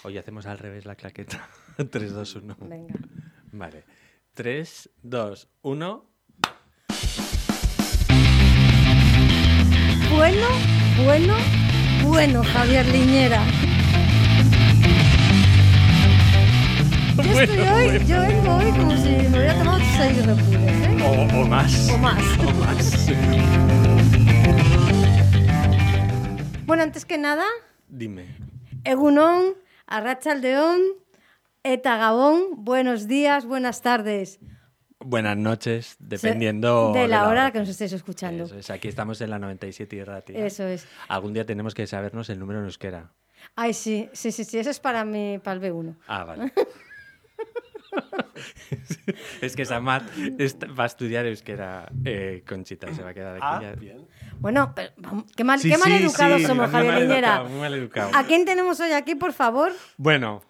Hoy hacemos al revés la claqueta. 3, 2, 1. Venga. Vale. 3, 2, 1. Bueno, Javier Liñera. Yo vengo hoy como si me hubiera tomado 6 Red Bulls, ¿eh? O más. O más. O más. Bueno, antes que nada, Dime. Egunon, Arratsaldeon, Eta Gabón, buenos días, buenas tardes. Buenas noches, dependiendo de la hora que nos estéis escuchando. Eso es, aquí estamos en la 97 y Ratia. Eso es. Algún día tenemos que sabernos el número en euskera. Ay, sí, eso es para el B1. Ah, vale. Es que Samat va a estudiar euskera, Conchita, se va a quedar aquí. Ah, bien. Bueno, pero, qué mal educados somos, muy Javier mal Liñera. educado, muy mal educado. ¿A quién tenemos hoy aquí, por favor? Bueno,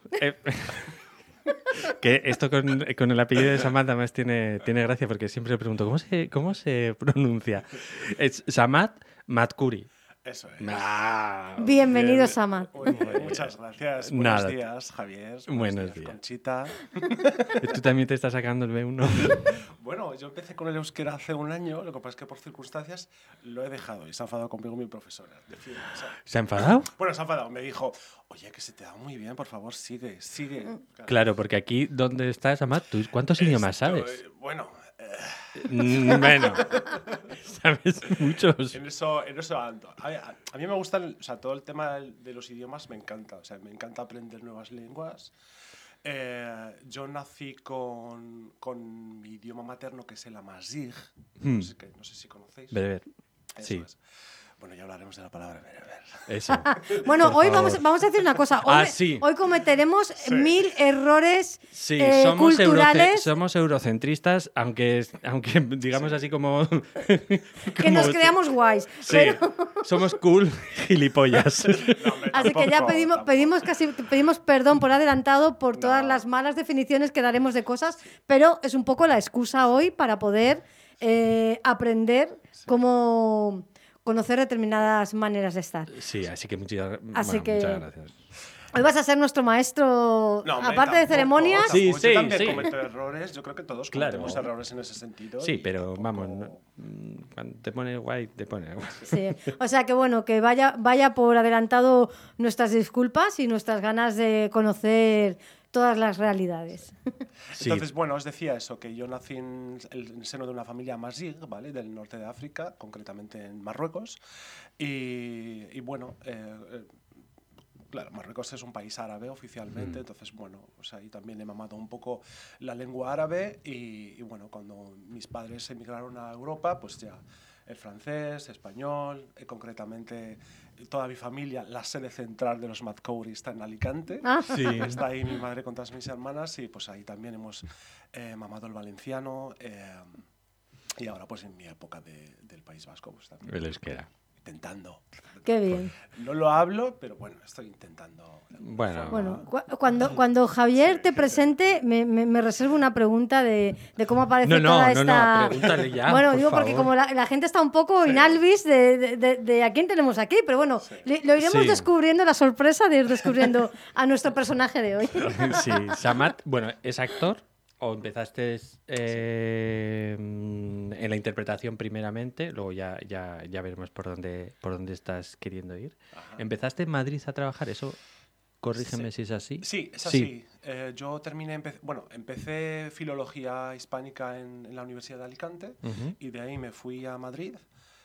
que esto con el apellido de Samat además tiene gracia porque siempre le pregunto ¿cómo se pronuncia? Es Samat Matkuri. Eso es. Bienvenido, Bien. Samat. Muchas gracias. Nada. Buenos días, Javier. Buenos días. Conchita. ¿Tú también te estás sacando el B1? Bueno, yo empecé con el euskera hace un año, lo que pasa es que por circunstancias lo he dejado y se ha enfadado conmigo mi profesora. ¿Se ha enfadado? Bueno, se ha enfadado, me dijo, oye, que se te da muy bien, por favor, sigue. Claro, porque aquí donde estás, Samat, ¿tú cuántos idiomas sabes? Bueno, Bueno, sabes muchos. en eso ando. A mí me gusta, todo el tema de los idiomas me encanta. O sea, me encanta aprender nuevas lenguas. Yo nací con mi idioma materno, que es el amazigh. No sé si conocéis. Bereber. Eso Sí. es. Bueno, ya hablaremos de la palabra bereber. Eso. Bueno, Por hoy favor. vamos a decir una cosa. Hoy, Sí. hoy cometeremos 1000 errores Sí, culturales somos eurocentristas, aunque digamos así como... que nos creamos guays. Sí, Pero- somos cool gilipollas. No, hombre, así que ya tampoco. pedimos perdón por adelantado por todas las malas definiciones que daremos de cosas, pero es un poco la excusa hoy para poder aprender cómo conocer determinadas maneras de estar. Sí, así que muchas Así que- muchas gracias. Hoy vas a ser nuestro maestro, No, hombre, aparte de tampoco, ceremonias. Sí, tampoco. Yo también sí. cometo errores. Yo creo que todos Claro. cometemos errores en ese sentido. Sí, y pero tampoco- vamos, cuando te pone guay, te pone guay. Sí. O sea que bueno, que vaya por adelantado nuestras disculpas y nuestras ganas de conocer todas las realidades. Sí. Entonces, bueno, os decía eso, que yo nací en el seno de una familia amazigh, ¿vale? Del norte de África, concretamente en Marruecos. Y bueno, claro, Marruecos es un país árabe oficialmente, entonces, bueno, pues ahí también he mamado un poco la lengua árabe y bueno, cuando mis padres emigraron a Europa, pues ya el francés, español, concretamente toda mi familia, la sede central de los Matkouri está en Alicante. Sí. Está ahí mi madre con todas mis hermanas y pues ahí también hemos mamado el valenciano y ahora pues en mi época del País Vasco pues también El euskera. intentando. Qué bien. No lo hablo, pero bueno, estoy intentando. Bueno. Bueno, cuando Javier te presente, me reservo una pregunta de cómo aparece toda esta... pregúntale ya, Bueno, por digo porque favor. como la gente está un poco inalvis de a quién tenemos aquí, pero bueno, lo iremos Sí. descubriendo, la sorpresa de ir descubriendo a nuestro personaje de hoy. Sí, Samat, bueno, ¿es actor o empezaste en la interpretación primeramente? Luego ya veremos por dónde estás queriendo ir. ¿Empezaste en Madrid a trabajar? Eso, corrígeme si es así. Sí, es así. Yo empecé filología hispánica en la Universidad de Alicante y de ahí me fui a Madrid.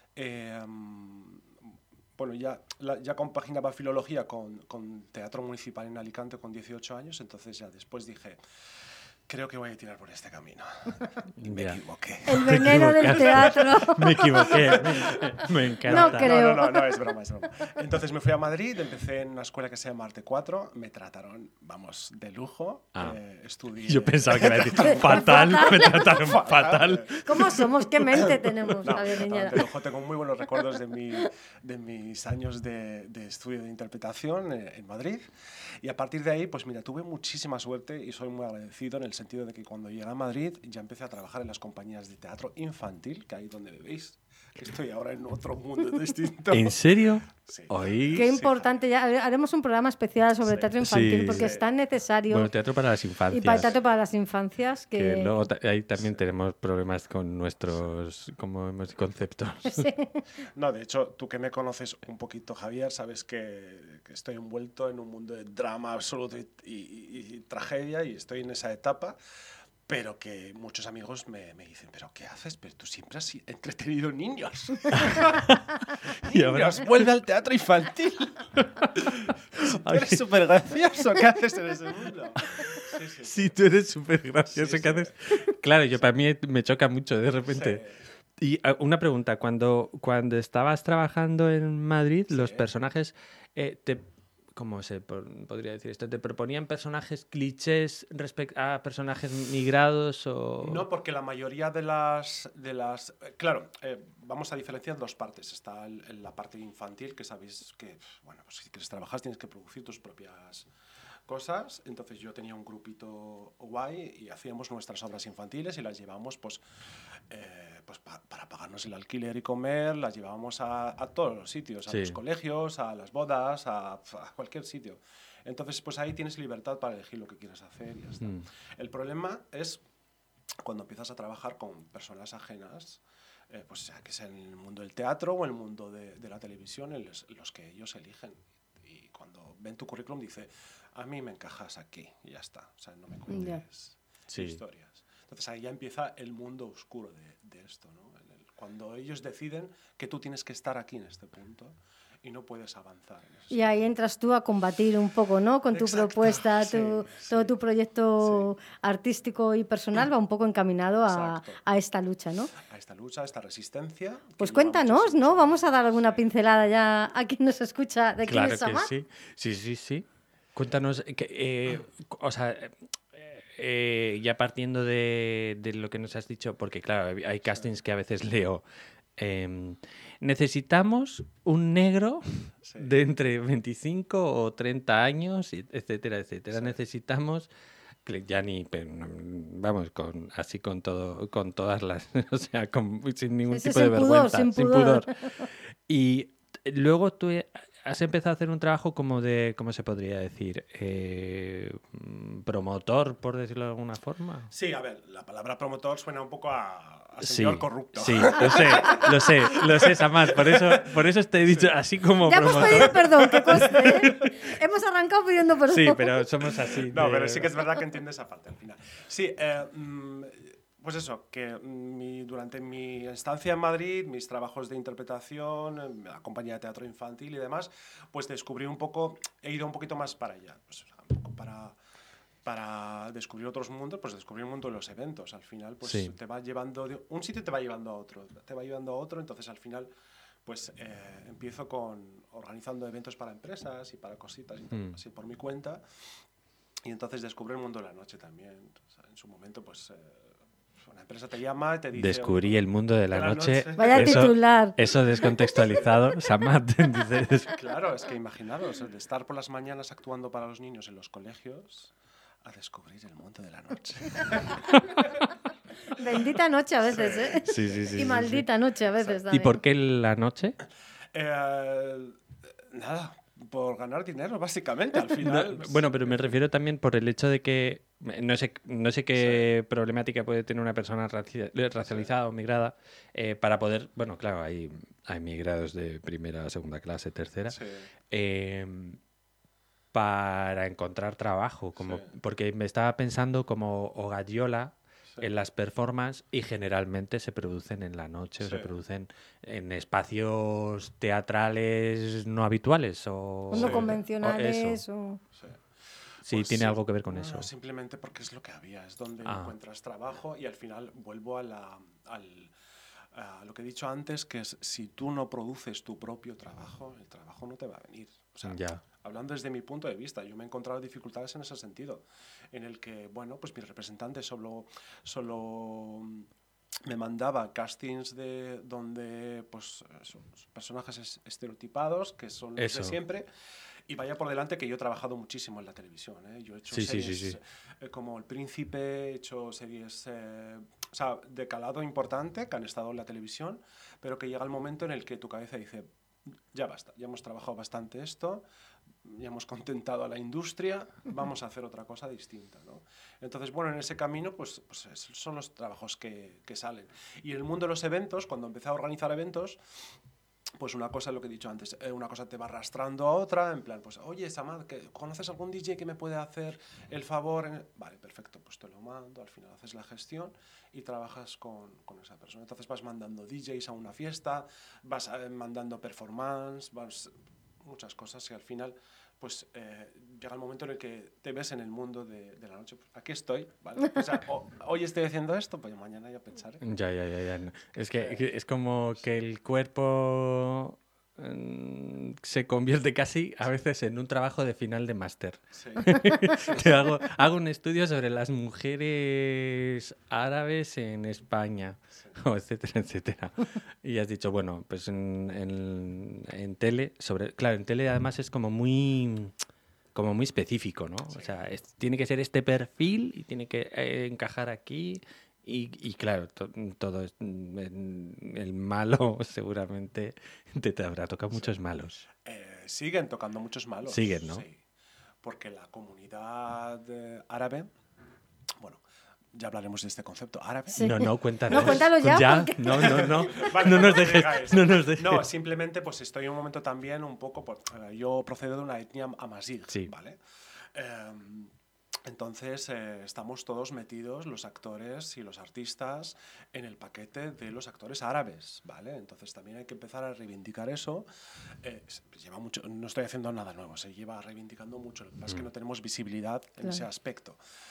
Bueno, ya compaginaba filología con teatro municipal en Alicante con 18 años, entonces ya después dije, creo que voy a tirar por este camino. Y me Ya. equivoqué. El veneno del teatro. Me equivoqué. Me encanta. No creo. No, es broma. Entonces me fui a Madrid, empecé en una escuela que se llama Arte 4, me trataron, vamos, de lujo. Estudié... Yo pensaba que iba a decir fatal, me trataron fatal. ¿Cómo somos? ¿Qué mente tenemos, No, Javier Liñera? de lujo. Tengo muy buenos recuerdos de mis años de estudio de interpretación en Madrid. Y a partir de ahí, pues mira, tuve muchísima suerte y soy muy agradecido en el sentido de que cuando llegué a Madrid ya empecé a trabajar en las compañías de teatro infantil, que ahí donde me veis, Estoy ahora en otro mundo distinto. ¿En serio? Sí. Hoy... Qué importante, ya haremos un programa especial sobre Sí. teatro infantil Sí. porque es tan necesario. Bueno, teatro para las infancias. Y para el teatro para las infancias Que luego ahí también tenemos problemas con nuestros conceptos. No, de hecho, tú que me conoces un poquito, Javier, sabes que estoy envuelto en un mundo de drama absoluto y tragedia, y estoy en esa etapa, pero que muchos amigos me dicen, ¿pero qué haces? Pero tú siempre has entretenido niños. Y ahora- Niños, vuelve al teatro infantil. Tú eres súper gracioso, ¿qué haces en ese mundo? Sí, sí, Sí, tú eres súper gracioso. Sí, ¿Qué sí. haces? Claro, yo para mí me choca mucho de repente. Sí. Y una pregunta, cuando estabas trabajando en Madrid, los Sí. personajes ¿cómo se podría decir esto? ¿Te proponían personajes clichés respecto a personajes migrados o...? No, porque la mayoría de las claro, vamos a diferenciar dos partes. Está la parte infantil, que sabéis que, bueno, pues si quieres trabajar tienes que producir tus propias cosas. Entonces yo tenía un grupito guay y hacíamos nuestras obras infantiles y las llevábamos pues para pagarnos el alquiler y comer, las llevábamos a todos los sitios, a Sí. los colegios, a las bodas, a cualquier sitio. Entonces pues ahí tienes libertad para elegir lo que quieras hacer y ya está. El problema es cuando empiezas a trabajar con personas ajenas, pues sea que sea en el mundo del teatro o en el mundo de la televisión, en los que ellos eligen. Y cuando ven tu currículum dice, a mí me encajas aquí y ya está. O sea, no me cuentes Sí. historias. Entonces ahí ya empieza el mundo oscuro de esto, ¿no? Cuando ellos deciden que tú tienes que estar aquí en este punto y no puedes avanzar. Y ahí entras tú a combatir un poco, ¿no? Con tu Exacto, propuesta, sí, todo sí. tu proyecto artístico y personal va un poco encaminado Exacto. a esta lucha, ¿no? A esta lucha, a esta resistencia. Pues que lleva cuéntanos, muchísimos ¿no? años. Vamos a dar alguna pincelada ya a quien nos escucha de quién Claro es que Samad. sí. Sí. Cuéntanos, o sea, ya partiendo de lo que nos has dicho, porque claro, hay castings que a veces leo. Necesitamos un negro Sí. de entre 25 o 30 años, etcétera, etcétera. Sí. Necesitamos ya ni vamos así con todo, con todas las, o sea, sin ningún Sí, tipo de sin pudor, vergüenza, sin sin pudor. pudor. Y luego tú has empezado a hacer un trabajo como de, ¿cómo se podría decir? Promotor, por decirlo de alguna forma. Sí, a ver, la palabra promotor suena un poco a Sí, señor corrupto. sí, lo sé, Samad. Por eso te he dicho así como Ya hemos promotor. pedido perdón, que conste, ¿eh? Hemos arrancado pidiendo perdón. Sí, pero somos así. No, de- pero sí que es verdad que entiende esa parte al final. Sí, pues eso, que durante mi estancia en Madrid, mis trabajos de interpretación, en la compañía de teatro infantil y demás, pues descubrí un poco, he ido un poquito más para allá, pues, un poco para descubrir otros mundos, pues descubrir el mundo de los eventos. Al final, pues Sí. te va llevando, un sitio te va llevando a otro, entonces al final pues empiezo organizando eventos para empresas y para cositas y tal, así por mi cuenta, y entonces descubro el mundo de la noche también. O sea, en su momento pues una empresa te llama y te dice... Descubrí el mundo de la noche. Vaya titular. Eso descontextualizado, Samad. Dices, Claro, es que imaginaros, de estar por las mañanas actuando para los niños en los colegios a descubrir el mundo de la noche. Bendita noche a veces, ¿eh? Sí, Y maldita noche a veces ¿Y también. por qué la noche? Nada, por ganar dinero, básicamente, al final. Bueno, pero me refiero también por el hecho de que no sé qué problemática puede tener una persona racializada o migrada para poder, bueno, claro, hay migrados de primera, segunda clase, tercera, Sí. para encontrar trabajo, porque me estaba pensando como Ogayola en las performances y generalmente se producen en la noche o se producen en espacios teatrales no habituales o No Sí. convencionales eso. o... Sí, Pues tiene sí. algo que ver con No, eso. no, simplemente porque es lo que había, es donde Ah. encuentras trabajo y al final vuelvo a lo que he dicho antes, que es si tú no produces tu propio trabajo, el trabajo no te va a venir. O sea, Ya. hablando desde mi punto de vista, yo me he encontrado dificultades en ese sentido, en el que, bueno, pues mi representante solo me mandaba castings donde pues son personajes estereotipados, que son los Eso. de siempre. Y vaya por delante que yo he trabajado muchísimo en la televisión, ¿eh? Yo he hecho Sí. series como El Príncipe, he hecho series o sea, de calado importante, que han estado en la televisión, pero que llega el momento en el que tu cabeza dice, ya basta, ya hemos trabajado bastante esto, ya hemos contentado a la industria, vamos a hacer otra cosa distinta, ¿no? Entonces, bueno, en ese camino, pues son los trabajos que salen. Y en el mundo de los eventos, cuando empecé a organizar eventos, pues una cosa es lo que he dicho antes, una cosa te va arrastrando a otra, en plan, pues, oye, Samad, ¿conoces algún DJ que me puede hacer el favor? Vale, perfecto, pues te lo mando, al final haces la gestión y trabajas con esa persona. Entonces vas mandando DJs a una fiesta, vas mandando performance, muchas cosas y al final pues llega el momento en el que te ves en el mundo de la noche. Pues, aquí estoy, ¿vale? O sea, hoy estoy haciendo esto, pues mañana ya pensaré. Ya. No. Es que es como que el cuerpo se convierte casi a veces en un trabajo de final de máster. Sí. hago un estudio sobre las mujeres árabes en España, etcétera, etcétera. Y has dicho, bueno, pues en tele, claro, en tele además es como muy específico, ¿no? Sí. O sea, tiene que ser este perfil y tiene que encajar aquí. Y claro, todo el malo seguramente te habrá tocado muchos malos. Siguen tocando muchos malos. Siguen, ¿no? Sí, porque la comunidad árabe, bueno, ya hablaremos de este concepto árabe. Sí. No, cuéntanos. No, cuéntalo ya. Porque... No. Vale, no nos dejes. No, simplemente pues estoy en un momento también un poco... yo procedo de una etnia amazigh, sí. ¿vale? Entonces estamos todos metidos, los actores y los artistas, en el paquete de los actores árabes, ¿vale? Entonces también hay que empezar a reivindicar eso. Lleva mucho, no estoy haciendo nada nuevo, se lleva reivindicando mucho. Lo que pasa es que no tenemos visibilidad en ese aspecto.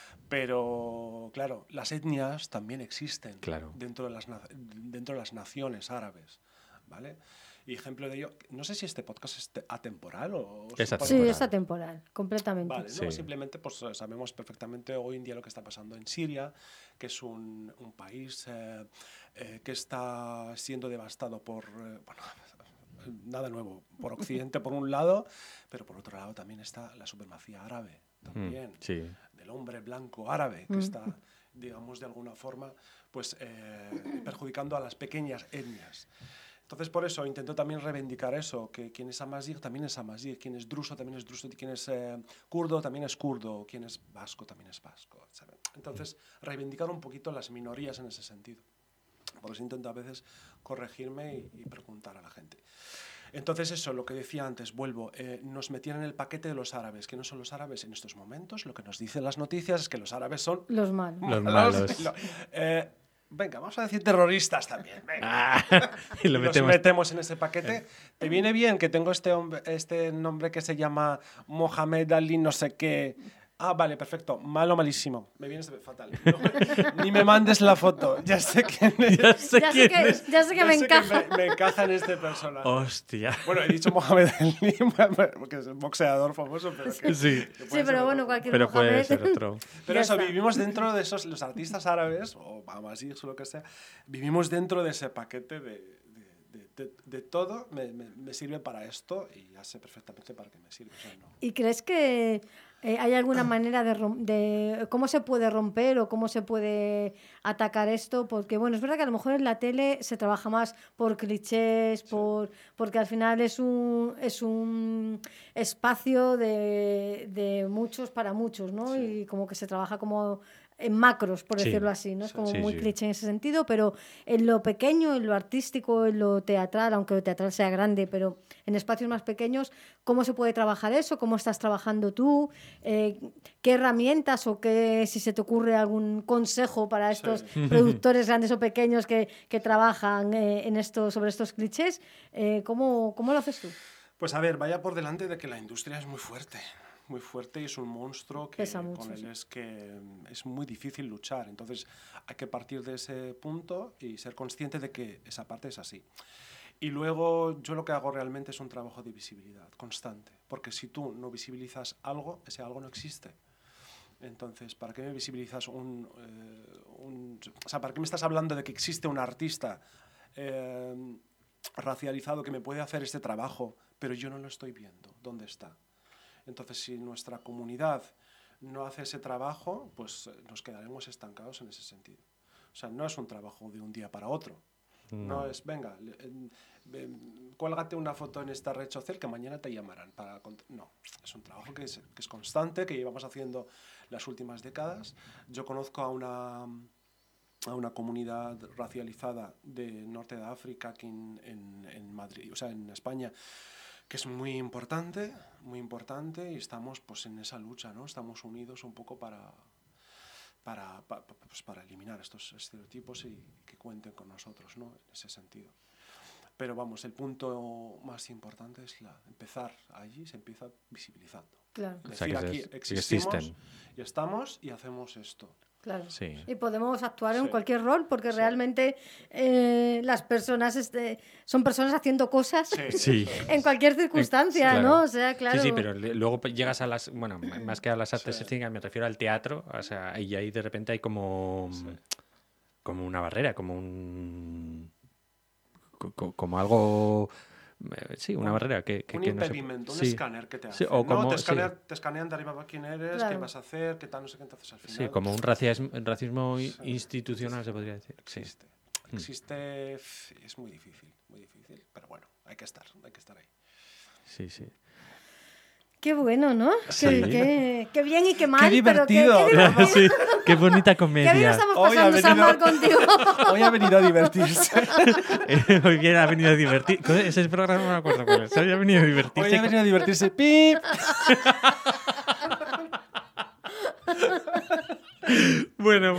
Pero, claro, las etnias también existen dentro de las naciones árabes, ¿vale? Y ejemplo de ello, no sé si este podcast es atemporal o... Sí, es atemporal, completamente. Vale, ¿no? Simplemente pues sabemos perfectamente hoy en día lo que está pasando en Siria, que es un país que está siendo devastado por... bueno, nada nuevo, por Occidente por un lado, pero por otro lado también está la supremacía árabe, también, del hombre blanco árabe, que está, digamos, de alguna forma, pues perjudicando a las pequeñas etnias. Entonces, por eso intento también reivindicar eso, que quien es amazigh también es amazigh, quien es druso también es druso, quien es kurdo también es kurdo, quien es vasco también es vasco, ¿sabes? Entonces, reivindicar un poquito las minorías en ese sentido. Por eso intento a veces corregirme y preguntar a la gente. Entonces eso, lo que decía antes, vuelvo, nos metían en el paquete de los árabes. ¿Qué no son los árabes en estos momentos? Lo que nos dicen las noticias es que los árabes son... Los malos. Los malos. Venga, vamos a decir terroristas también. Venga. Y los metemos en ese paquete. ¿Te viene bien que tengo este nombre que se llama Mohamed Ali no sé qué? Ah, vale, perfecto. Malo, malísimo. Me vienes fatal. No, ni me mandes la foto. Ya sé quién es. Ya sé que me encaja. Me encaja en este personaje. Hostia. Bueno, he dicho Mohamed Ali, porque es un boxeador famoso, pero que... Sí, pero bueno, cualquier pero Mohamed. puede ser otro. Pero eso, vivimos dentro de esos, los artistas árabes, o amazigh o lo que sea, vivimos dentro de ese paquete de todo, me sirve para esto y ya sé perfectamente para qué me sirve. O sea, no. ¿Y crees que hay alguna manera de cómo se puede romper o cómo se puede atacar esto? Porque bueno, es verdad que a lo mejor en la tele se trabaja más por clichés, porque al final es un espacio de muchos para muchos, ¿no? Sí. Y como que se trabaja como en macros, por decirlo así, ¿no? Es como muy cliché en ese sentido, pero en lo pequeño, en lo artístico, en lo teatral, aunque lo teatral sea grande, pero en espacios más pequeños, ¿cómo se puede trabajar eso? ¿Cómo estás trabajando tú? ¿Qué herramientas o si se te ocurre algún consejo para estos productores grandes o pequeños que trabajan sobre estos clichés? ¿Cómo lo haces tú? Pues a ver, vaya por delante de que la industria es muy fuerte y es un monstruo que con él es muy difícil luchar. Entonces hay que partir de ese punto y ser consciente de que esa parte es así. Y luego yo lo que hago realmente es un trabajo de visibilidad constante, porque si tú no visibilizas algo, ese algo no existe. Entonces, ¿para qué me visibilizas o sea, ¿para qué me estás hablando de que existe un artista racializado que me puede hacer este trabajo, pero yo no lo estoy viendo? ¿Dónde está? Entonces, si nuestra comunidad no hace ese trabajo, pues nos quedaremos estancados en ese sentido. O O sea, no es un trabajo de un día para otro. No es, venga, cuélgate una foto en esta red social que mañana te llamarán. No, es un trabajo que es constante, que llevamos haciendo las últimas décadas. Yo conozco a una comunidad racializada del norte de África aquí en Madrid, o sea, en España, que es muy importante, y estamos pues en esa lucha, ¿no? Estamos unidos un poco para eliminar estos estereotipos y que cuenten con nosotros, ¿no? En ese sentido. Pero vamos, el punto más importante es empezar allí, se empieza visibilizando. Claro. Decir, O sea, que aquí existimos y estamos y hacemos esto. Claro. Sí. Y podemos actuar en Sí. cualquier rol porque realmente las personas son personas haciendo cosas Sí. en cualquier circunstancia, Claro. ¿no? O sea, claro. Sí, pero luego llegas a las... Bueno, más que a las artes escénicas, me refiero al teatro. O sea, y ahí de repente hay como una barrera, como algo... Sí, una barrera que un no sé- impedimento, un sí. escáner que te Sí, hacen, o ¿no? como- Te escanean de arriba para quién eres, Claro. qué vas a hacer, qué tal, no sé qué. Entonces al final Sí, como un racismo institucional, se podría decir. Sí. existe, es muy difícil, pero bueno, hay que estar ahí. Sí, sí. Qué bueno, ¿no? Sí. Qué bien y qué mal. Qué divertido. Pero qué divertido. Sí, qué bonita Qué bien comedia. estamos Hoy ha pasando, Samar, venido- contigo. Hoy ha venido a divertirse. Hoy bien ha venido a divertir. Ese programa no me acuerdo cuál es. Hoy ha venido a divertirse. Hoy ha venido a divertirse. ¡Pip! Bueno.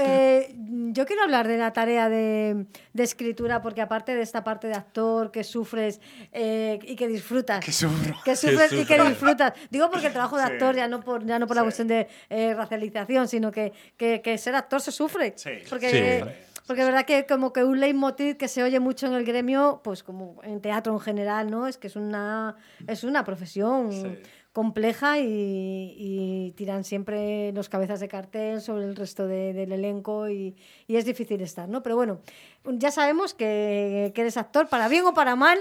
Yo quiero hablar de la tarea de escritura, porque aparte de esta parte de actor que sufres y que disfrutas. Que sufro. Que sufres y que sufro. disfrutas. Digo porque el trabajo de Sí. actor, ya no por la cuestión de racialización, sino que ser actor se sufre. Sí. Porque, Sí. porque es verdad que como que un leitmotiv que se oye mucho en el gremio, pues como en teatro en general, ¿no? Es que es una profesión Sí. compleja y tiran siempre los cabezas de cartel sobre el resto del elenco y es difícil estar, ¿no? Pero bueno, ya sabemos que eres actor, para bien o para mal,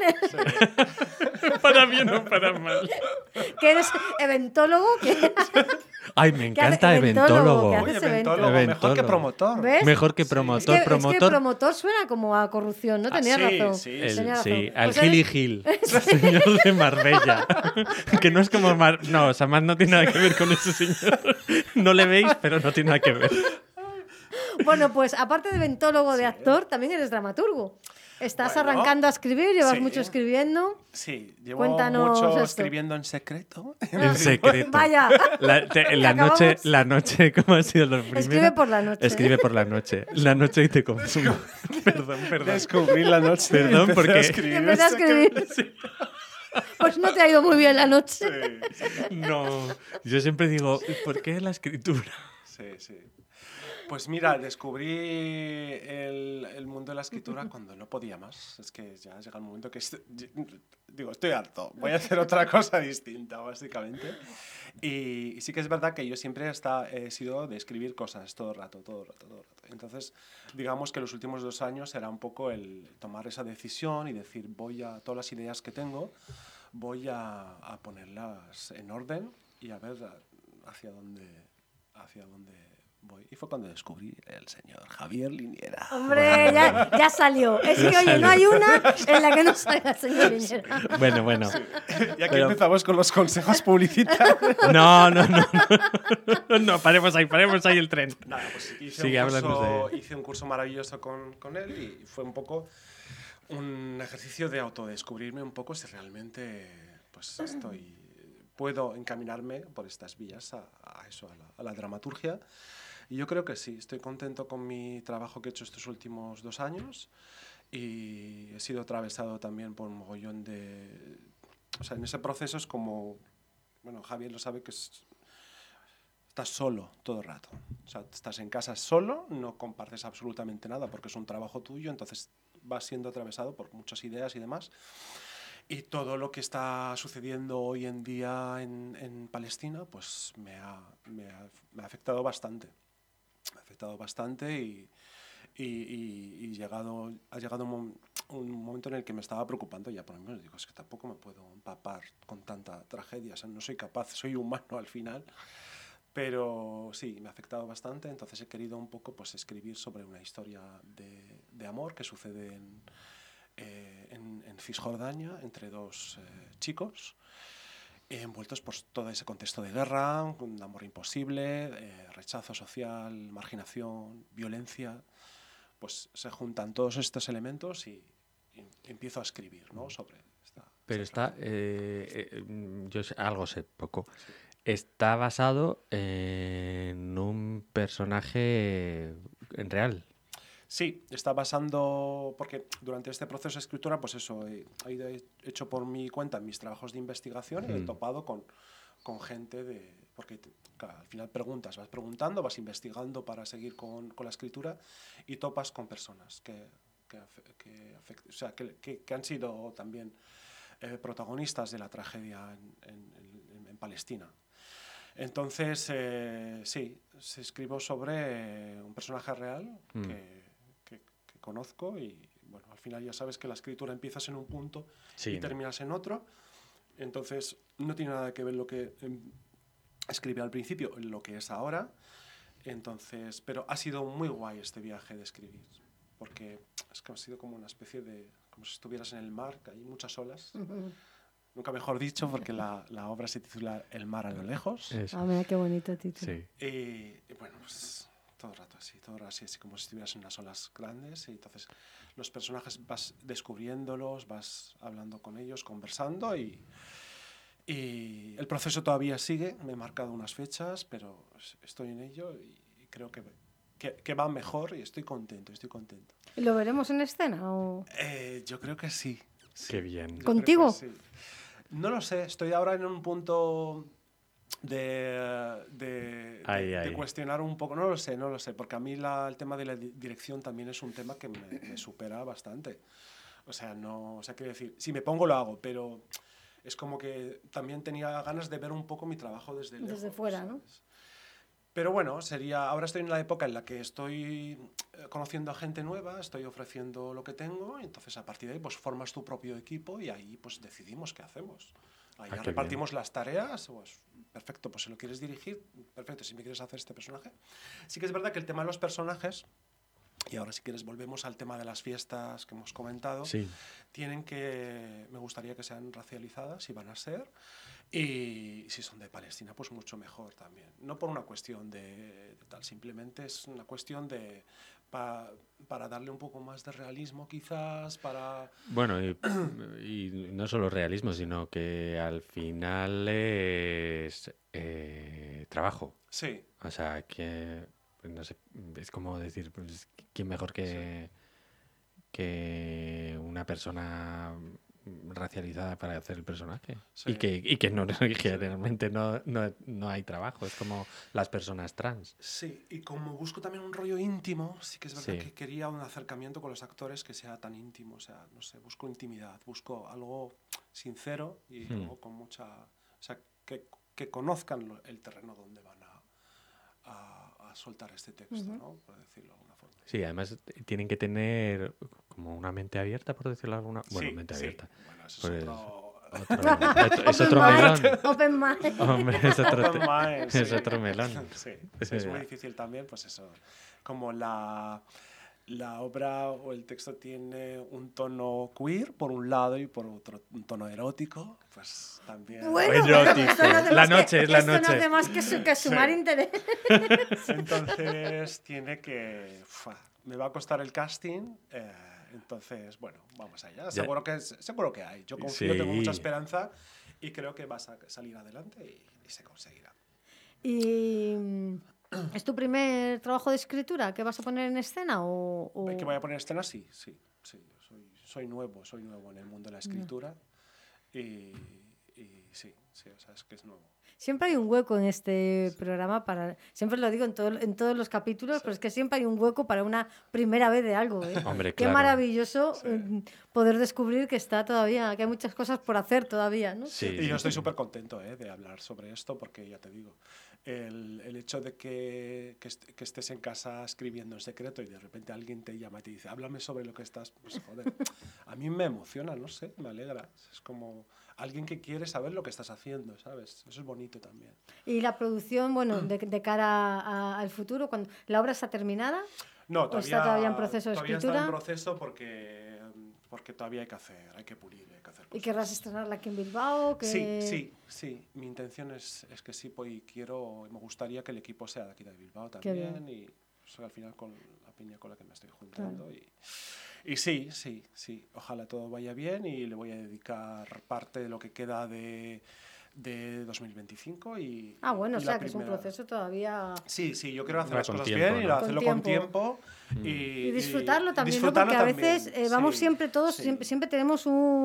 Para bien o para mal. que eres eventólogo, Ay, me ¿Qué hace encanta eventólogo? eventólogo. ¿Qué Oye, hace eventólogo, mejor Eventólogo. que promotor. ¿ves? Mejor que Es promotor. que promotor suena como a corrupción, ¿no? Tenías sí, razón. sí, Tenías Sí, razón. al Pues Gil y eres- Gil, señor de Marbella. Que no es como... No, Samad no tiene nada que ver con ese señor. No le veis, pero no tiene nada que ver. Bueno, pues aparte de eventólogo, de actor, también eres dramaturgo. Estás Bueno, arrancando a escribir, llevas sí. mucho escribiendo. Sí, llevo Cuéntanos mucho esto. escribiendo en secreto. En secreto. Vaya, La noche, ¿cómo ha sido lo primero? escribe por la noche. Escribe por la noche. La noche y te consumo. Perdón. Descubrí la noche. Perdón, empecé porque- a escribir Empecé a en secreto. escribir. Pues no te ha ido muy bien la noche. No, yo siempre digo, ¿por qué la escritura? Sí. Pues mira, descubrí el mundo de la escritura cuando no podía más. Es que ya llega un momento que estoy harto, voy a hacer otra cosa distinta, básicamente. Y sí que es verdad que yo siempre he sido de escribir cosas todo el rato. Entonces, digamos que los últimos 2 años era un poco el tomar esa decisión y decir, todas las ideas que tengo, voy a ponerlas en orden y a ver hacia dónde voy. Y fue cuando descubrí el señor Javier Liniera. Hombre, ya salió. Es que, oye, no hay una en la que no salga el señor Liniera. Bueno. Y aquí Pero- empezamos con los consejos publicitarios. No, paremos ahí el tren. Nada, pues Sigue hablando hice un curso maravilloso con él y fue un poco un ejercicio de autodescubrirme un poco si realmente pues puedo encaminarme por estas vías a la dramaturgia. Y yo creo que sí, estoy contento con mi trabajo que he hecho estos últimos 2 años y he sido atravesado también por un mogollón de... O sea, en ese proceso es como... Bueno, Javier lo sabe que estás solo todo el rato. O sea, estás en casa solo, no compartes absolutamente nada porque es un trabajo tuyo, entonces vas siendo atravesado por muchas ideas y demás. Y todo lo que está sucediendo hoy en día en Palestina, pues me ha afectado bastante. Me ha afectado bastante y ha llegado un momento en el que me estaba preocupando ya por mí mismo. Digo, es que tampoco me puedo empapar con tanta tragedia. O sea, no soy capaz, soy humano al final, Pero sí, me ha afectado bastante, entonces he querido un poco pues, escribir sobre una historia de amor que sucede en Cisjordania entre dos chicos envueltos por todo ese contexto de guerra, un amor imposible, rechazo social, marginación, violencia. Pues se juntan todos estos elementos y empiezo a escribir, ¿no? sobre esta... Pero yo algo sé poco. Sí. Está basado en un personaje en real. Sí, está basando, porque durante este proceso de escritura, pues eso, he hecho por mi cuenta mis trabajos de investigación y he topado con gente porque claro, al final vas preguntando, vas investigando para seguir con la escritura y topas con personas que han sido también protagonistas de la tragedia en Palestina. Entonces, sí, escribo sobre un personaje real que conozco y, bueno, al final ya sabes que la escritura empiezas en un punto y terminas en otro. Entonces, no tiene nada que ver lo que escribí al principio en lo que es ahora. Entonces, pero ha sido muy guay este viaje de escribir, porque es que ha sido como una especie de... como si estuvieras en el mar, que hay muchas olas. Nunca mejor dicho, porque la obra se titula El mar a lo lejos. Ah, mira qué bonito título. Sí. Y bueno, pues todo el rato así, así como si estuvieras en unas olas grandes. Y entonces los personajes vas descubriéndolos, vas hablando con ellos, conversando y el proceso todavía sigue. Me he marcado unas fechas, pero estoy en ello y creo que va mejor y estoy contento. ¿Y lo veremos en escena o...? Yo creo que sí. Qué bien. ¿Contigo? Sí. No lo sé, estoy ahora en un punto de cuestionar un poco, no lo sé, porque a mí el tema de la dirección también es un tema que me supera bastante. O sea, quiero decir, si me pongo lo hago, pero es como que también tenía ganas de ver un poco mi trabajo desde lejos. Desde fuera, ¿no? Pero bueno, ahora estoy en la época en la que estoy conociendo a gente nueva, estoy ofreciendo lo que tengo, y entonces a partir de ahí pues formas tu propio equipo y ahí pues decidimos qué hacemos. Ahí ya repartimos las tareas, pues perfecto, pues si lo quieres dirigir, perfecto, si me quieres hacer este personaje. Sí que es verdad que el tema de los personajes, y ahora si quieres volvemos al tema de las fiestas que hemos comentado, me gustaría que sean racializadas y van a ser. Y si son de Palestina, pues mucho mejor también. No por una cuestión de tal, simplemente es una cuestión de para darle un poco más de realismo quizás, para... Bueno, y no solo realismo, sino que al final es trabajo. Sí. O sea, que no sé, es como decir, pues, ¿quién mejor que una persona racializada para hacer el personaje? Sí. Y que realmente no hay trabajo, es como las personas trans. Sí, y como busco también un rollo íntimo, sí que es verdad que quería un acercamiento con los actores que sea tan íntimo, o sea, no sé, busco intimidad, busco algo sincero y algo con mucha... O sea, que conozcan el terreno donde van a soltar este texto, ¿no? Por decirlo de alguna forma. Sí, además tienen que tener como una mente abierta, por decirlo de alguna... Bueno, mente abierta. Bueno, eso es es otro melón. Open mind. Hombre, es otro melón. Sí, es muy difícil también, pues eso, como la obra o el texto tiene un tono queer por un lado y por otro un tono erótico, pues también... Bueno, erótico. La noche es la noche. Esto no hace más que sumar interés. Entonces tiene que... me va a costar el casting... entonces, bueno, vamos allá. Seguro que hay. Yo confío, tengo mucha esperanza y creo que vas a salir adelante y se conseguirá. ¿Y es tu primer trabajo de escritura que vas a poner en escena? ¿Que voy a poner en escena? Sí. Soy nuevo en el mundo de la escritura y sí, o sea, es que es nuevo. Siempre hay un hueco en este programa siempre lo digo en todos los capítulos, pero es que siempre hay un hueco para una primera vez de algo, ¿eh? Hombre, Qué maravilloso poder descubrir que que hay muchas cosas por hacer todavía, ¿no? Sí. Y yo estoy súper contento de hablar sobre esto porque ya te digo, el hecho de que estés en casa escribiendo en secreto y de repente alguien te llama y te dice, háblame sobre lo que estás, pues joder, a mí me emociona, no sé, me alegra. Es como, alguien que quiere saber lo que estás haciendo, ¿sabes? Eso es bonito también. Y la producción, bueno, de cara al futuro, cuando ¿la obra está terminada? No, ¿O está todavía en proceso de todavía escritura? está en proceso porque todavía hay que pulir, hay que hacer cosas. ¿Y querrás estrenarla aquí en Bilbao? Sí. Mi intención es que sí, pues, me gustaría que el equipo sea de aquí de Bilbao Qué también. Y soy al final con la piña con la que me estoy juntando. Claro. Y sí. Ojalá todo vaya bien y le voy a dedicar parte de lo que queda de 2025 bueno, o sea, que es un proceso todavía... Sí, yo quiero hacer las cosas bien y hacerlo con tiempo. Y disfrutarlo también, ¿no? Porque a veces vamos siempre todos, siempre tenemos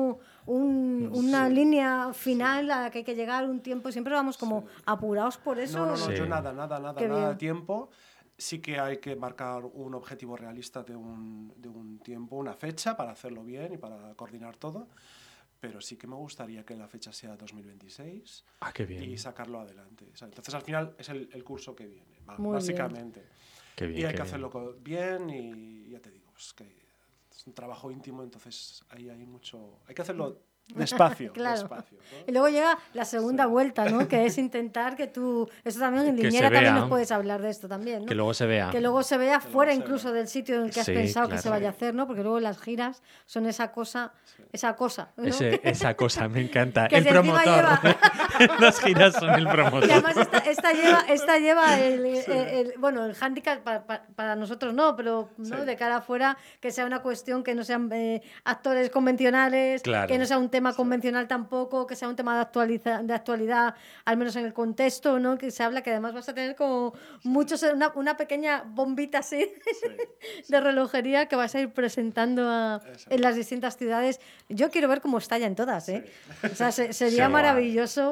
una línea final a la que hay que llegar, un tiempo, siempre vamos como apurados por eso. No, yo nada de tiempo. Sí que hay que marcar un objetivo realista de un tiempo, una fecha para hacerlo bien y para coordinar todo. Pero sí que me gustaría que la fecha sea 2026 qué bien. Y sacarlo adelante. Entonces, al final, es el curso que viene, Muy básicamente. Bien. Qué bien, y hay que hacerlo bien y ya te digo, es que es un trabajo íntimo, entonces ahí hay mucho... Hay que hacerlo despacio, claro. despacio, ¿no? Y luego llega la segunda vuelta, ¿no? Que es intentar que tú... Eso también en Liñera también nos puedes hablar de esto también, ¿no? Que luego se vea. Que luego se vea fuera incluso del sitio en el que has pensado que se vaya a hacer, ¿no? Porque luego las giras son esa cosa, ¿no? Esa cosa, me encanta. Que el promotor. Las giras son el promotor. Y además esta lleva bueno, el hándicap para nosotros no, pero ¿no? De cara afuera, que sea una cuestión que no sean actores convencionales, que no sea un tema convencional tampoco, que sea un tema de actualidad, al menos en el contexto, ¿no? Que se habla que además vas a tener como una pequeña bombita así de relojería que vas a ir presentando en las distintas ciudades. Yo quiero ver cómo estallan todas, ¿eh? O sea, sería maravilloso.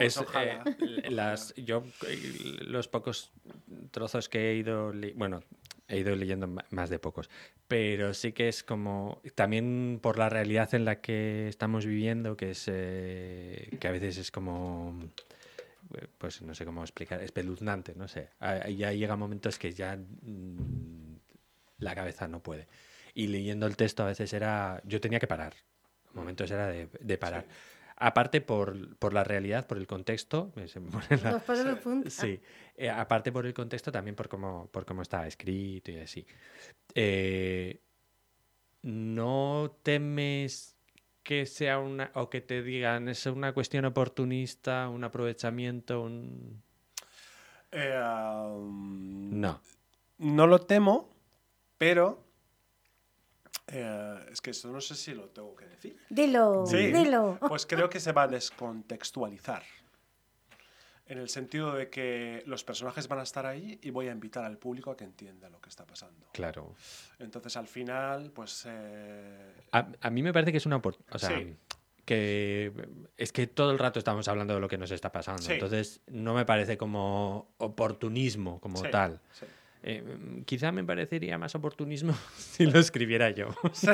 Yo los pocos trozos que he ido leyendo más de pocos, pero sí que es como también por la realidad en la que estamos viviendo, que es que a veces es como, pues no sé cómo explicar, espeluznante, no sé. Ya llega momentos que ya la cabeza no puede. Y leyendo el texto a veces yo tenía que parar. Momentos era de parar. Sí. Aparte por la realidad, por el contexto. Sí. Aparte por el contexto, también por cómo estaba escrito y así. ¿No temes que sea o que te digan es una cuestión oportunista, un aprovechamiento? No. No lo temo, pero... es que eso no sé si lo tengo que decir. Dilo. Pues creo que se va a descontextualizar. En el sentido de que los personajes van a estar ahí y voy a invitar al público a que entienda lo que está pasando. Claro. Entonces, al final, pues... A mí me parece que es una oportunidad. O sea, que es que todo el rato estamos hablando de lo que nos está pasando. Sí. Entonces, no me parece como oportunismo como tal. Sí. Quizá me parecería más oportunismo si lo escribiera yo.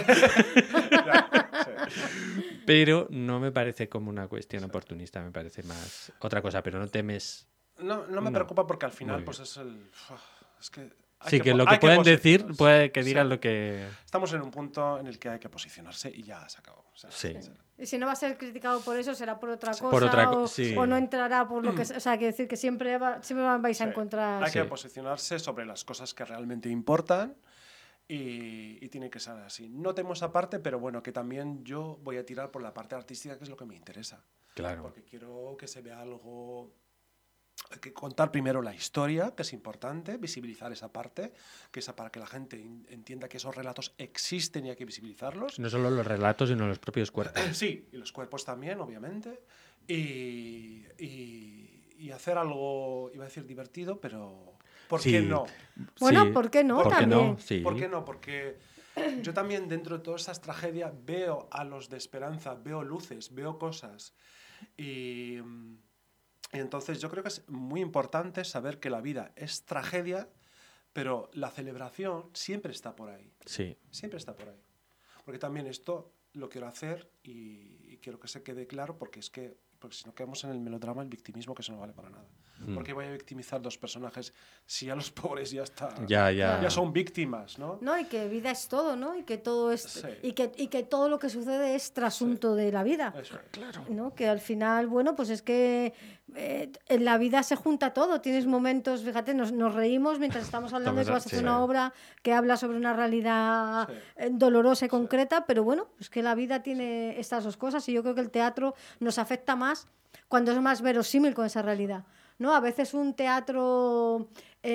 Pero no me parece como una cuestión oportunista, me parece más otra cosa, pero no temes... No me preocupa porque al final pues es que... lo que pueden decir, puede que digan lo que... Estamos en un punto en el que hay que posicionarse y ya se acabó. Y si no va a ser criticado por eso, será por otra cosa o no entrará por lo que... O sea, quiere decir que siempre vais a encontrar... Hay que posicionarse sobre las cosas que realmente importan y tiene que ser así. No tengo esa parte, pero bueno, que también yo voy a tirar por la parte artística, que es lo que me interesa. Claro. Porque quiero que se vea algo... Hay que contar primero la historia, que es importante, visibilizar esa parte, para que la gente entienda que esos relatos existen y hay que visibilizarlos. No solo los relatos, sino los propios cuerpos. Sí, y los cuerpos también, obviamente. Y hacer algo, iba a decir divertido, pero ¿por qué no? Bueno, ¿por qué no? También. ¿Por qué no? Porque yo también dentro de todas esas tragedias veo a los de esperanza, veo luces, veo cosas. Y entonces yo creo que es muy importante saber que la vida es tragedia, pero la celebración siempre está por ahí. Sí. Siempre está por ahí. Porque también esto lo quiero hacer y quiero que se quede claro porque si no quedamos en el melodrama, el victimismo, que eso no vale para nada. ¿Por qué voy a victimizar dos personajes si ya los pobres ya Ya son víctimas, ¿no? No, y que vida es todo, ¿no? Y que todo es Sí. y que todo lo que sucede es trasunto de la vida. Eso es. Claro. ¿No? Que al final, bueno, pues es que en la vida se junta todo. Tienes momentos, fíjate, nos reímos mientras estamos hablando de que vas a hacer una obra que habla sobre una realidad dolorosa y concreta, pero bueno, es que la vida tiene estas dos cosas y yo creo que el teatro nos afecta más cuando es más verosímil con esa realidad, ¿no? A veces un teatro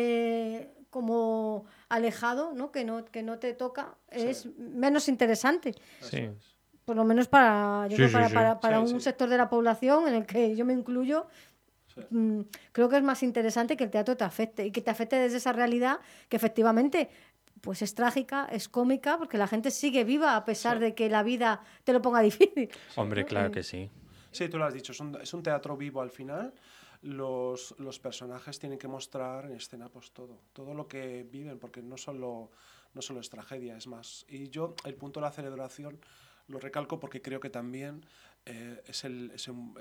como alejado, ¿no? Que no te toca, es menos interesante. Sí. Por lo menos para un Sí. sector de la población en el que yo me incluyo, creo que es más interesante que el teatro te afecte y que te afecte desde esa realidad que efectivamente pues es trágica, es cómica, porque la gente sigue viva a pesar de que la vida te lo ponga difícil. Hombre, claro que sí. Sí, tú lo has dicho, es un teatro vivo al final. Los personajes tienen que mostrar en escena pues todo lo que viven, porque no solo es tragedia, es más. Y yo el punto de la celebración lo recalco porque creo que también es el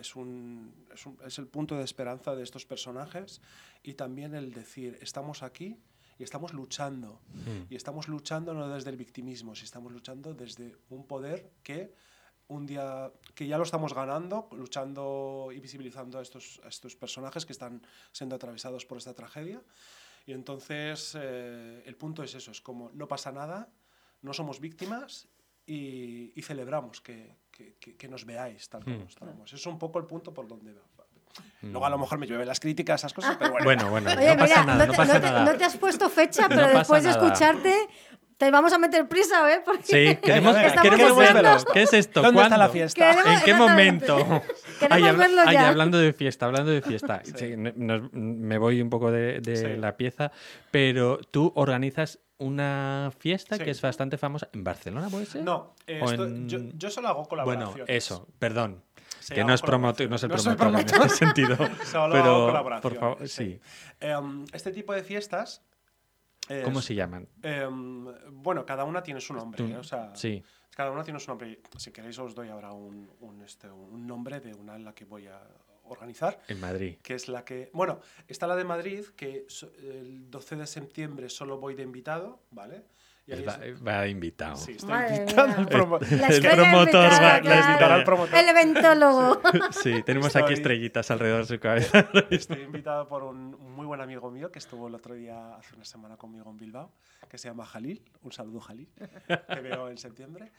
punto de esperanza de estos personajes, y también el decir, estamos aquí y estamos luchando. Y estamos luchando no desde el victimismo, sino estamos luchando desde un poder que un día que ya lo estamos ganando, luchando y visibilizando a estos personajes que están siendo atravesados por esta tragedia. Y entonces el punto es eso, es como no pasa nada, no somos víctimas y celebramos que nos veáis tal como estamos. Es un poco el punto por donde va. Luego a lo mejor me llueven las críticas, esas cosas, pero bueno. Bueno, Oye, no pasa nada, no no pasa nada. No te has puesto fecha, pero No pasa después de nada. escucharte te vamos a meter prisa, ¿eh? Porque Sí, queremos estamos verlo. deseando. ¿Qué es esto? ¿Dónde está ¿Cuándo? la fiesta? Queremos- ¿En qué exactamente. momento? Queremos verlo ya. Hablando de fiesta. Sí, me voy un poco de la pieza, pero tú organizas una fiesta Sí. que es bastante famosa en Barcelona, ¿puede ser? No, ¿O en- yo solo hago colaboraciones. Bueno, eso, perdón. Sí, Que hago no es promotor en este sentido. Solo pero, hago colaboraciones, por favor, sí. Este tipo de fiestas... ¿Cómo se llaman? Bueno, cada una tiene su nombre. Tú- O sea, sí. cada una tiene su nombre. Si queréis os doy ahora un nombre de una en la que voy a organizar. En Madrid. Que es la que... Bueno, está la de Madrid, que el 12 de septiembre solo voy de invitado, ¿vale? Y ahí Va invitado. Sí, estoy Madre invitado mía. al promotor. La El estrella promotor invitada, va- la claro. invitará al promotor. El eventólogo. Sí, tenemos Estoy- aquí estrellitas alrededor de su cabeza. Estoy invitado por un muy buen amigo mío que estuvo el otro día, hace una semana, conmigo en Bilbao, que se llama Jalil. Un saludo, Jalil. Te veo en septiembre.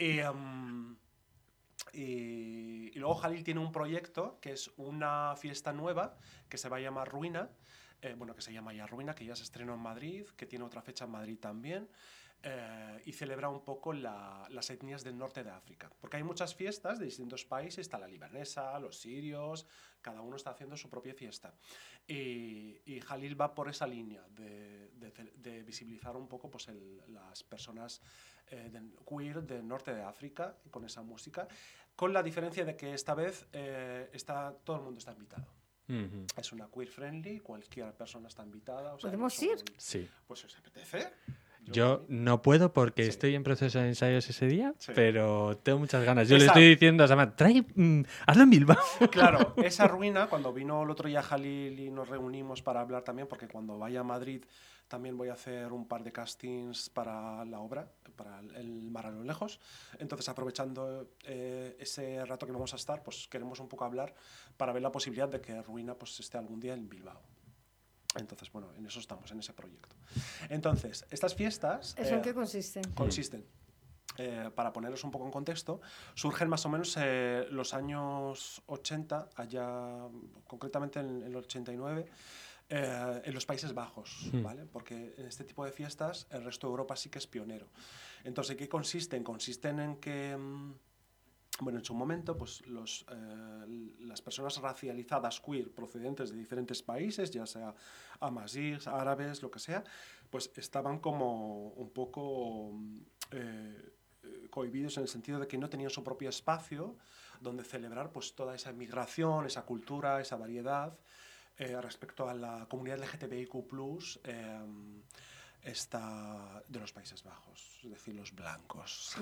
Y luego Jalil tiene un proyecto que es una fiesta nueva que se va a llamar Ruina. Que se llama ya Ruina, que ya se estrenó en Madrid, que tiene otra fecha en Madrid también. Y celebra un popo las etnias del norte de África. Porque hay muchas fiestas de distintos países, está la libanesa, los sirios, cada uno está haciendo su propia fiesta. Y Jalil va por esa línea de visibilizar un poco pues, las personas queer del norte de África con esa música, con la diferencia de que esta vez todo el mundo está invitado. Ujú. Es una queer friendly, cualquier persona está invitada. O sea, ¿Podemos no son- ir? Sí. Pues si os apetece. Yo no puedo porque Sí. estoy en proceso de ensayos ese día, Sí. pero tengo muchas ganas. Yo le Esa- estoy diciendo a Samantha, hazlo en Bilbao. Claro, esa ruina, cuando vino el otro día Jalil y nos reunimos para hablar también, porque cuando vaya a Madrid también voy a hacer un par de castings para la obra, para el Mar a lo Lejos. Entonces, aprovechando ese rato que vamos a estar, pues queremos un poco hablar para ver la posibilidad de que Ruina pues, esté algún día en Bilbao. Entonces, bueno, en eso estamos, en ese proyecto. Entonces, estas fiestas... ¿Eso en qué consiste? consisten, para ponerlos un poco en contexto, surgen más o menos los años 80, allá concretamente en el 89, en los Países Bajos, ¿vale? Porque en este tipo de fiestas el resto de Europa sí que es pionero. Entonces, ¿en qué consisten? Consisten en que... Bueno, en su momento, pues las personas racializadas queer procedentes de diferentes países, ya sea amazigh, árabes, lo que sea, pues estaban como un poco cohibidos en el sentido de que no tenían su propio espacio donde celebrar pues toda esa migración, esa cultura, esa variedad respecto a la comunidad LGTBIQ+, está de los Países Bajos, es decir, los blancos.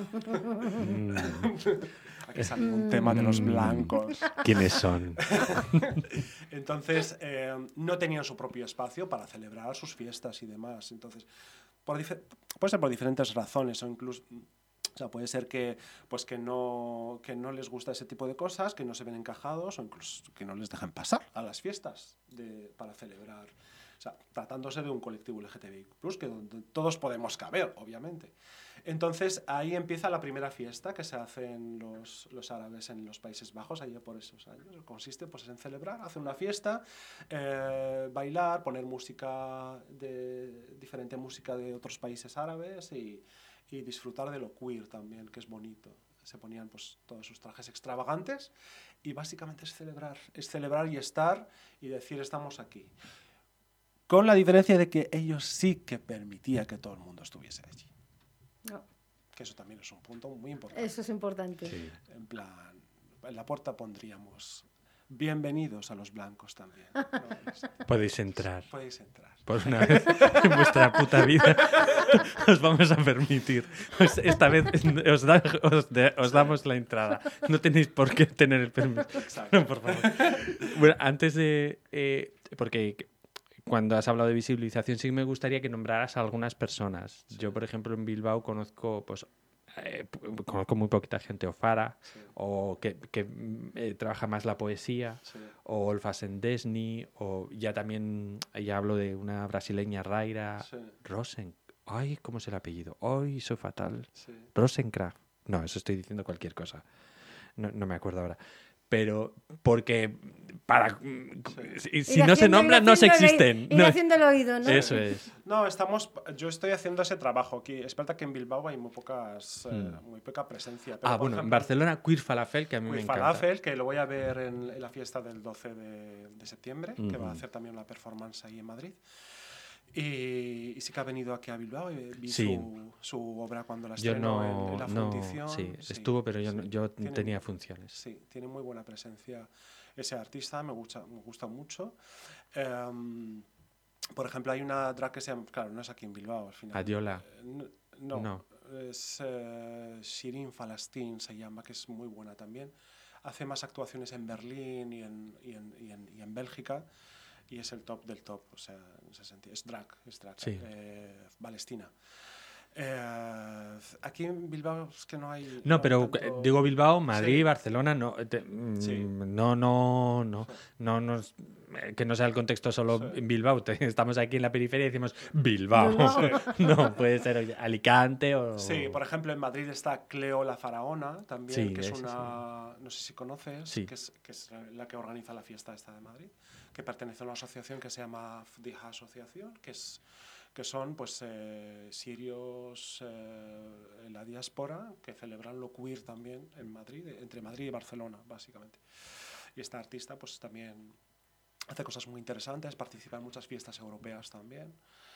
Aquí sale un tema de los blancos. ¿Quiénes son? Entonces, no tenían su propio espacio para celebrar sus fiestas y demás. Entonces, puede ser por diferentes razones, o incluso... O sea, puede ser que no les gusta ese tipo de cosas, que no se ven encajados, o incluso que no les dejan pasar a las fiestas para celebrar. O sea, tratándose de un colectivo LGTBI+, que donde todos podemos caber, obviamente. Entonces, ahí empieza la primera fiesta que se hacen los árabes en los Países Bajos, allá por esos años. Consiste pues, en celebrar, hacer una fiesta, bailar, poner diferente música de otros países árabes y disfrutar de lo queer también, que es bonito. Se ponían pues, todos sus trajes extravagantes y básicamente es celebrar y estar y decir estamos aquí. Con la diferencia de que ellos sí que permitía que todo el mundo estuviese allí. No. Que eso también es un punto muy importante. Eso es importante. Sí. En plan, en la puerta pondríamos bienvenidos a los blancos también. ¿No? Podéis entrar. Podéis entrar. Por una vez en vuestra puta vida os vamos a permitir. Esta vez os damos la entrada. No tenéis por qué tener el permiso. Exacto. No, por favor. Bueno, antes de... porque cuando has hablado de visibilización sí me gustaría que nombraras a algunas personas. Sí. Yo, por ejemplo, en Bilbao conozco muy poquita gente, o Fara, sí. o que trabaja más la poesía, sí. o Olfasen Desni, o ya hablo de una brasileña, Raira, sí. Rosen. Ay, ¿cómo es el apellido? Ay, soy fatal. Sí. Rosenkraft. No, eso estoy diciendo cualquier cosa. No me acuerdo ahora. Pero porque si no se nombran, no se existen. Ir haciendo el oído, ¿no? Eso es. No, yo estoy haciendo ese trabajo aquí. Es verdad que en Bilbao hay muy poca presencia. Pero, bueno, ejemplo, en Barcelona, Queer Falafel, que a mí me encanta. Queer Falafel, que lo voy a ver en la fiesta del 12 de septiembre, que va a hacer también una performance ahí en Madrid. Y sí que ha venido aquí a Bilbao y vi sí. su obra cuando la estrenó en la fundición. Sí, estuvo, pero yo tenía funciones. Sí, tiene muy buena presencia ese artista, me gusta mucho. Por ejemplo, hay una drag que se llama... Claro, no es aquí en Bilbao al final. Adiola. No. Es Shirin Falastin, se llama, que es muy buena también. Hace más actuaciones en Berlín y en Bélgica. Y es el top del top, o sea, en ese sentido. Es drag. Sí. Palestina. Aquí en Bilbao es que no hay... No, pero tanto... digo Bilbao, Madrid, sí. Barcelona, no, sí. no, que no sea el contexto solo sí. en Bilbao. Estamos aquí en la periferia y decimos Bilbao. Sí. No, puede ser Alicante o... Sí, por ejemplo, en Madrid está Cleo la Faraona también, sí, que es una... Sí. No sé si conoces, sí. que es la que organiza la fiesta esta de Madrid, que pertenece a una asociación que se llama FDIHA Asociación, que son pues sirios en la diáspora que celebran lo queer también en Madrid, entre Madrid y Barcelona, básicamente. Y esta artista pues también hace cosas muy interesantes, participa en muchas fiestas europeas también.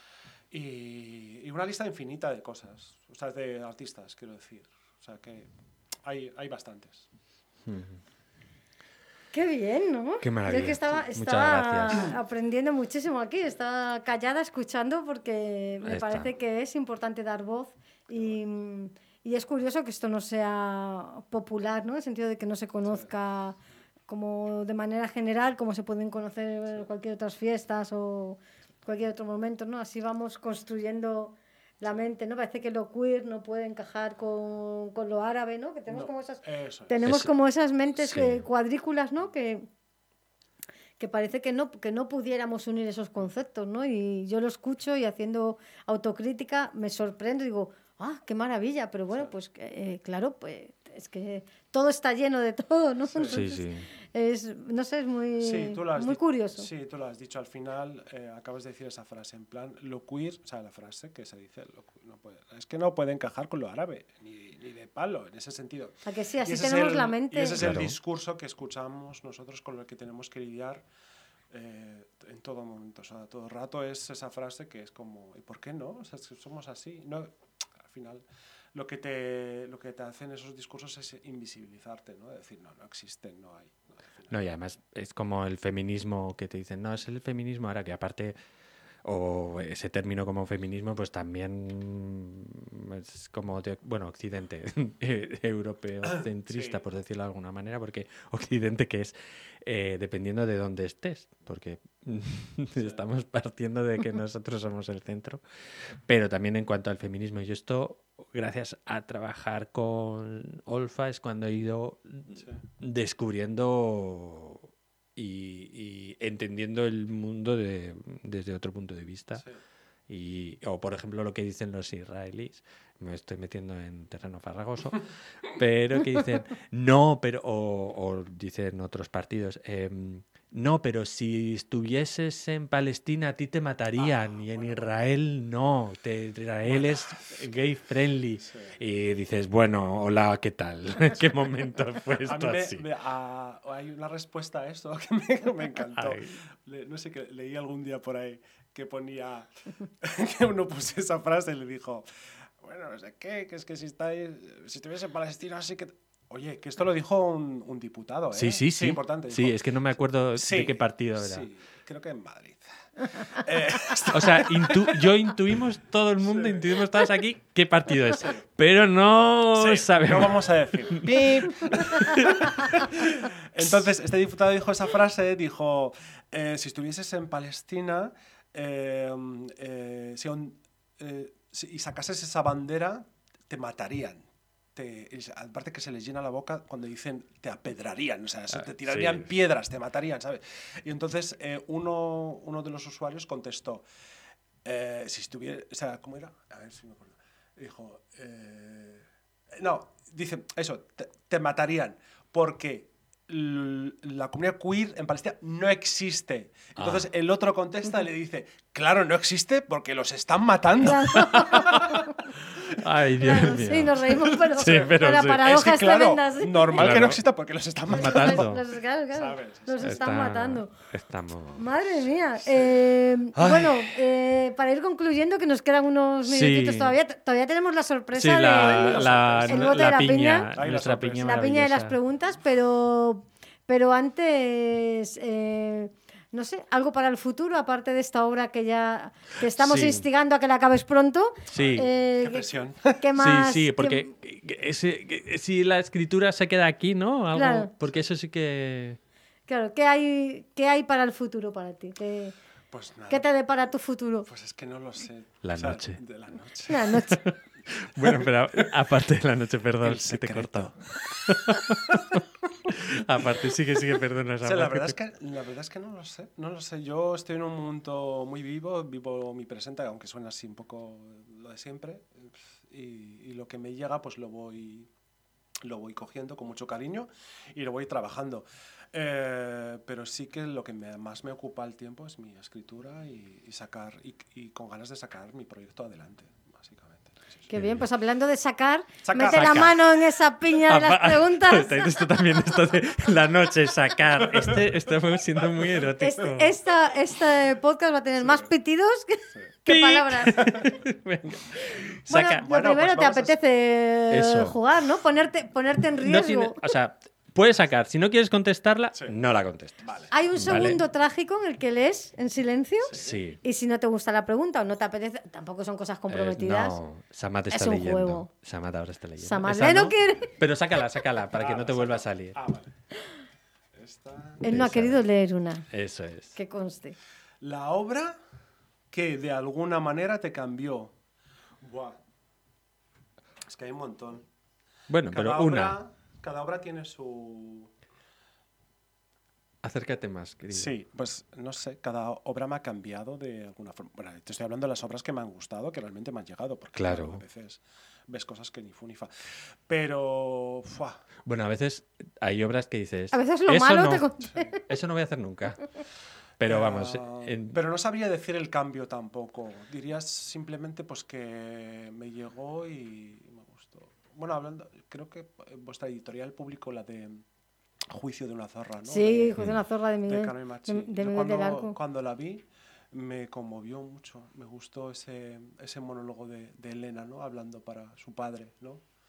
Y una lista infinita de cosas, o sea, de artistas, quiero decir. O sea, que hay bastantes. Qué bien, ¿no? Qué maravilla. Yo es que estaba aprendiendo muchísimo aquí, estaba callada escuchando porque me parece que es importante dar voz y es curioso que esto no sea popular, ¿no? En el sentido de que no se conozca como de manera general, como se pueden conocer cualquier otras fiestas o cualquier otro momento, ¿no? Así vamos construyendo la mente, ¿no? Parece que lo queer no puede encajar con lo árabe, ¿no? Que tenemos como esas mentes cuadrículas, ¿no? Que parece que no pudiéramos unir esos conceptos, ¿no? Y yo lo escucho y haciendo autocrítica me sorprendo y digo, ¡ah, qué maravilla! Pero bueno, pues claro, pues es que todo está lleno de todo, ¿no? Entonces, sí. No sé, es muy curioso. Sí, tú lo has dicho al final, acabas de decir esa frase, en plan, lo queer, o sea, la frase que se dice, es que no puede encajar con lo árabe, ni de palo, en ese sentido. ¿A que sí? Así tenemos la mente. Y ese es el discurso que escuchamos nosotros con el que tenemos que lidiar en todo momento, o sea, todo rato es esa frase que es como, ¿y por qué no? O sea, somos así. No, al final... Lo que te hacen esos discursos es invisibilizarte, ¿no? Decir, no existen, no hay. No, y además es como el feminismo que te dicen, no, es el feminismo ahora que aparte o ese término como feminismo, pues también es como, Occidente, europeo centrista, por decirlo de alguna manera, porque Occidente que es, dependiendo de dónde estés, porque estamos partiendo de que nosotros somos el centro, pero también en cuanto al feminismo, y esto, gracias a trabajar con Olfa, es cuando he ido descubriendo y entendiendo el mundo desde otro punto de vista. O por ejemplo lo que dicen los israelíes, me estoy metiendo en terreno farragoso, pero que dicen no, pero o dicen otros partidos, no, pero si estuvieses en Palestina a ti te matarían y en Israel no, Israel es gay friendly. Y dices, bueno, hola, ¿qué tal? ¿En qué momento fue esto así? Hay una respuesta a esto que me encantó. No sé, que leí algún día por ahí que ponía que uno puso esa frase y le dijo, bueno, no sé qué, que es que si estuviese en Palestina así que... Oye, que esto lo dijo un diputado, ¿eh? Sí. Importante. Sí, es que no me acuerdo de qué partido era. Sí, creo que en Madrid. O sea, intuimos, todo el mundo, intuimos todos aquí qué partido es. Pero no sabemos. No vamos a decir. Entonces, este diputado dijo esa frase, dijo, si estuvieses en Palestina y sacases esa bandera, te matarían. Aparte que se les llena la boca cuando dicen te apedrarían, o sea, te tirarían piedras, te matarían, ¿sabes? Y entonces uno de los usuarios contestó, si estuviera, o sea, ¿cómo era? A ver si me acuerdo. Dijo, no, dice eso, te matarían porque la comunidad queer en Palestina no existe. Entonces el otro contesta y le dice, claro, no existe porque los están matando. Ay, Dios mío. Sí, nos reímos, pero la sí. paradoja es claro, tremenda. ¿Sí? Normal que no exista porque los están matando. Claro. Los están matando. Estamos... Madre mía. Bueno, para ir concluyendo, que nos quedan unos minutitos todavía. Todavía tenemos la sorpresa de el bote de la piña. Nuestra piña La piña de las preguntas, pero antes... no sé, algo para el futuro, aparte de esta obra que ya te estamos instigando a que la acabes pronto. Sí. Qué presión. ¿Qué más? Sí, porque si la escritura se queda aquí, ¿no? Algo, claro. Porque eso sí que... Claro, ¿qué hay para el futuro para ti? Pues nada. ¿Qué te depara tu futuro? Pues es que no lo sé. La noche. De la noche. La noche. Bueno, pero aparte de la noche, perdón, si te he cortado. Aparte, sigue, perdona. O sea, la verdad es que no lo sé. Yo estoy en un mundo muy vivo mi presente, aunque suena así un poco lo de siempre, y lo que me llega pues lo voy cogiendo con mucho cariño y lo voy trabajando. Pero sí que lo que más me ocupa el tiempo es mi escritura y sacar y con ganas de sacar mi proyecto adelante, básicamente. Qué bien, pues hablando de sacar. Mete la mano en esa piña de las preguntas. Esto también, esto de la noche, sacar. Estamos siendo muy erótico. Este podcast va a tener más pitidos que palabras. Venga. Bueno, primero pues te apetece jugar, ¿no? Ponerte en riesgo. O sea, puedes sacar. Si no quieres contestarla, no la contestes. Vale. Hay un segundo trágico en el que lees en silencio. Sí. Y si no te gusta la pregunta o no te apetece, tampoco son cosas comprometidas. No, Samat está es un leyendo. juego. Samat ahora está leyendo. Samat no quiere. Pero sácala para que no te vuelva a salir. Vale. Él no ha querido leer una. Eso es. Que conste. La obra que de alguna manera te cambió. Buah. Es que hay un montón. Bueno, pero una. Cada obra tiene su... Acércate más, querido. Sí, pues no sé, cada obra me ha cambiado de alguna forma. Bueno, te estoy hablando de las obras que me han gustado, que realmente me han llegado, porque claro. A veces ves cosas que ni fu ni fa. Pero... Bueno, a veces hay obras que dices... A veces lo malo no, eso no voy a hacer nunca. Pero vamos... Pero no sabría decir el cambio tampoco. Dirías simplemente pues que me llegó y me gustó. Bueno, hablando, creo que vuestra editorial publicó la de Juicio de una zorra, ¿no? Sí, Juicio de una zorra de Miguel, de Miguel del Arco. Cuando la vi me conmovió mucho. Me gustó ese monólogo de Elena, ¿no? Hablando para su padre, ¿no?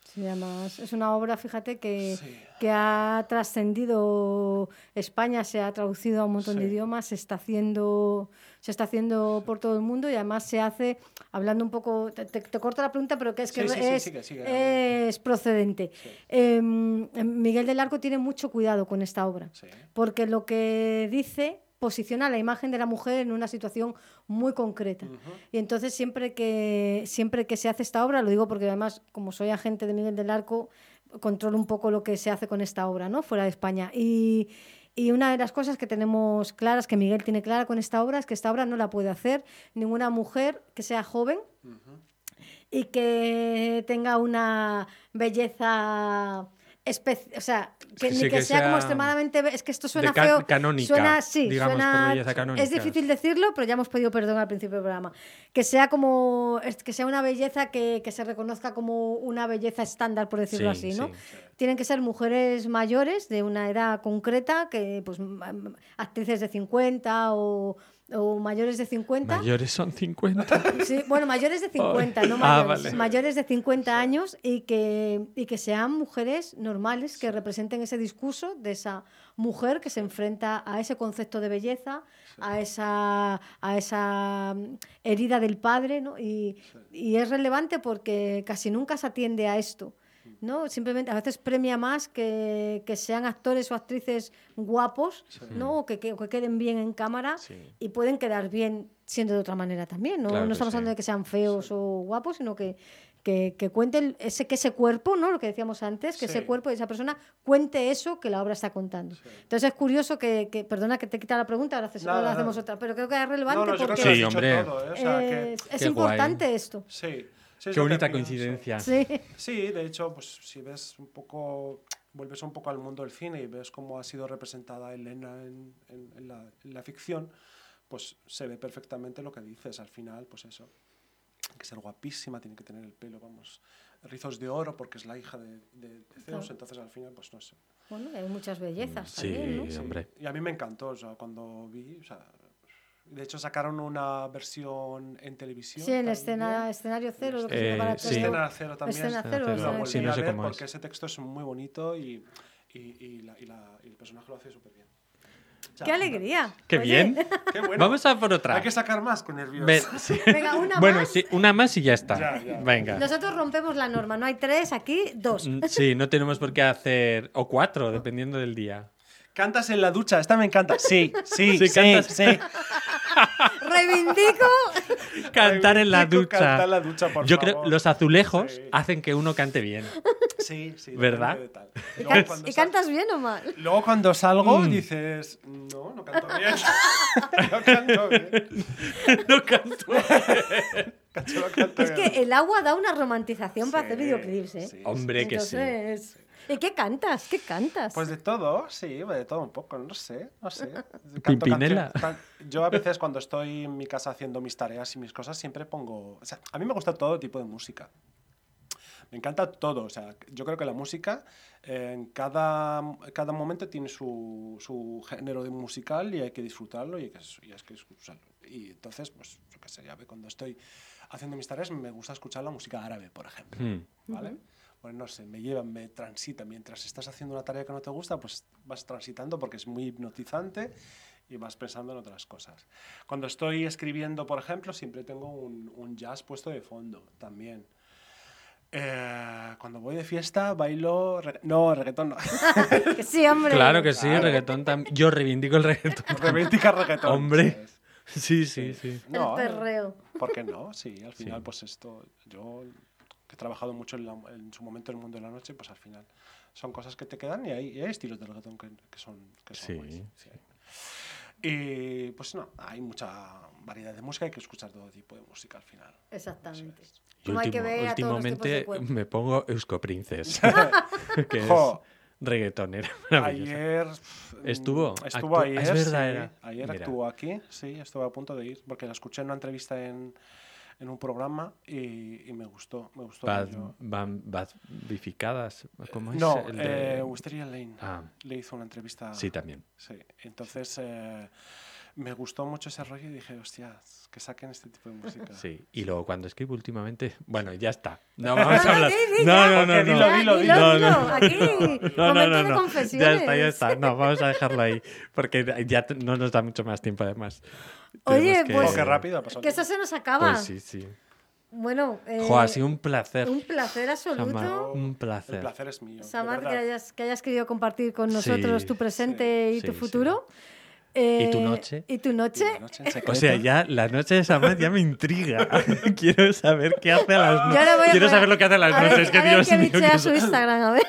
Sí, además es una obra, fíjate, Sí. que ha trascendido España, se ha traducido a un montón de Sí. idiomas, se está haciendo por todo el mundo y además se hace, hablando un poco, te corto la pregunta, pero que es que sigue. es procedente. Sí. Miguel del Arco tiene mucho cuidado con esta obra, Sí. porque lo que dice posiciona la imagen de la mujer en una situación muy concreta. Y entonces siempre que se hace esta obra, lo digo porque además, como soy agente de Miguel del Arco, controlo un poco lo que se hace con esta obra, ¿no? Fuera de España. Y una de las cosas que tenemos claras, que Miguel tiene clara con esta obra, es que esta obra no la puede hacer ninguna mujer que sea joven y que tenga una belleza... o sea, que Sí, ni que que sea como sea extremadamente... Es que esto suena de feo. canónica, digamos, por belleza canónica. Es difícil decirlo, pero ya hemos pedido perdón al principio del programa. Que sea una belleza que se reconozca como una belleza estándar, por decirlo así, ¿no? Sí. Tienen que ser mujeres mayores, de una edad concreta, que pues actrices de 50 o mayores de 50. Mayores son 50. Sí, bueno, mayores de 50, no mayores. Vale. Mayores de 50 años y que sean mujeres normales, que representen ese discurso de esa mujer que se enfrenta a ese concepto de belleza, a esa herida del padre, ¿no? Y es relevante porque casi nunca se atiende a esto, ¿no? Simplemente a veces premia más que sean actores o actrices guapos, ¿no? O que queden bien en cámara y pueden quedar bien siendo de otra manera también, ¿no? Claro No que estamos sí. hablando de que sean feos o guapos, sino que cuente ese cuerpo, ¿no? Lo que decíamos antes, que Sí. ese cuerpo de esa persona cuente eso que la obra está contando. Sí. Entonces es curioso perdona que te quita la pregunta, ahora Nada, hacemos nada. otra, pero creo que es relevante No, yo creo porque que lo has Sí, dicho hombre. todo, ¿eh? O sea, que... es Qué importante guay. esto. Sí. Sí, es Qué lo que bonita tenía, coincidencia. Sí. Sí, de hecho, pues si ves un poco, vuelves un poco al mundo del cine y ves cómo ha sido representada Elena en la ficción, pues se ve perfectamente lo que dices. Al final, pues eso, hay que ser guapísima, tiene que tener el pelo, vamos, rizos de oro porque es la hija de Zeus, Claro. entonces al final, pues no sé. Bueno, hay muchas bellezas Sí, también, ¿no? sí. Hombre. Y a mí me encantó, o sea, cuando vi, o sea, de hecho sacaron una versión en televisión. Sí, en también. escenario cero, lo que se para sí. todo. Escena cero también. Escena Escena cero, cero. escena Lo volví Sí, no a sé ver cómo porque es. ese texto es muy bonito y el personaje lo hace súper bien. O sea, ¡Qué alegría! ¡Qué Oye, bien! Qué bueno. Vamos a por otra. Hay que sacar más con nervios. Sí. Venga, una Bueno, más. sí, una más y ya está. Ya. Venga. Nosotros rompemos la norma, no hay 3, aquí 2. Sí, no tenemos por qué hacer. O 4, dependiendo del día. ¿Cantas en la ducha? Esta me encanta. Sí. cantas. Reivindico. Cantar en la ducha. Cantar en la ducha, por Yo favor. creo los azulejos Sí. hacen que uno cante bien. Sí. ¿Verdad? depende de tal. ¿Y, Luego, cuando cantas bien o mal? Luego cuando salgo dices, no canto bien. No canto bien. No canto. No canto Es bien. que el agua da una romantización para Sí, hacer videoclips, ¿eh? sí. Hombre, que sí. Entonces, ¿y qué cantas? ¿Qué cantas? Pues de todo, sí, de todo un poco, no sé. Pimpinela. Yo a veces cuando estoy en mi casa haciendo mis tareas y mis cosas siempre pongo... O sea, a mí me gusta todo tipo de música. Me encanta todo. O sea, yo creo que la música en cada momento tiene su género de musical y hay que disfrutarlo y hay que escucharlo. Y entonces, pues, yo qué sé, ya ve, cuando estoy haciendo mis tareas me gusta escuchar la música árabe, por ejemplo. ¿Vale? Pues no sé, me transita. Mientras estás haciendo una tarea que no te gusta, pues vas transitando porque es muy hipnotizante y vas pensando en otras cosas. Cuando estoy escribiendo, por ejemplo, siempre tengo un jazz puesto de fondo también. Cuando voy de fiesta, bailo... No, reggaetón no. Que sí, hombre. Claro que sí, reggaetón también. Yo reivindico el reggaetón. Reivindica reggaetón. Hombre. ¿sabes? Sí. No, El perreo. ¿por qué no? Sí, al final, Sí. pues esto... Yo, que he trabajado mucho en su momento en el mundo de la noche, pues al final son cosas que te quedan y hay estilos de reggaetón que son Sí, guays, sí. Y pues no, hay mucha variedad de música, hay que escuchar todo tipo de música al final. Exactamente. Yo Como hay que ver a todos los tipos de últimamente cuerpo. me pongo Eusko Princess, que es Jo. reggaetonera maravillosa. Ayer ¿Estuvo? ayer, Es verdad, sí. era. Ayer Mira. actuó aquí, sí, estuve a punto de ir, porque la escuché en una entrevista en un programa y me gustó. Badificadas, ¿cómo es? No, El de- Wisteria Lane Ah, le hizo una entrevista. sí, también. Sí, entonces me gustó mucho ese rollo y dije, hostia, que saquen este tipo de música. Sí, y luego cuando escribo últimamente, bueno, ya está. No vamos a hablar. No, Dilo, aquí, momento de confesiones. Ya está. No, vamos a dejarlo ahí, porque ya no nos da mucho más tiempo además. Oye, Tenemos pues Oh, qué rápido ha pasado. que eso se nos acaba. Pues sí. Bueno, Jo, ha sido un placer. un placer absoluto. Samar, un El placer. placer es mío. de Samar, verdad. que hayas querido compartir con nosotros tu presente y tu sí. futuro. ¿Y tu noche? ¿Y tu noche? Y la noche en O secreto. sea, ya la noche de Samar ya me intriga. Quiero saber qué hace a las Yo ahora voy noches. Quiero a- saber lo que hace a las a ver- noches. Que a ver Dios qué mío, bichea que su Instagram, a ver.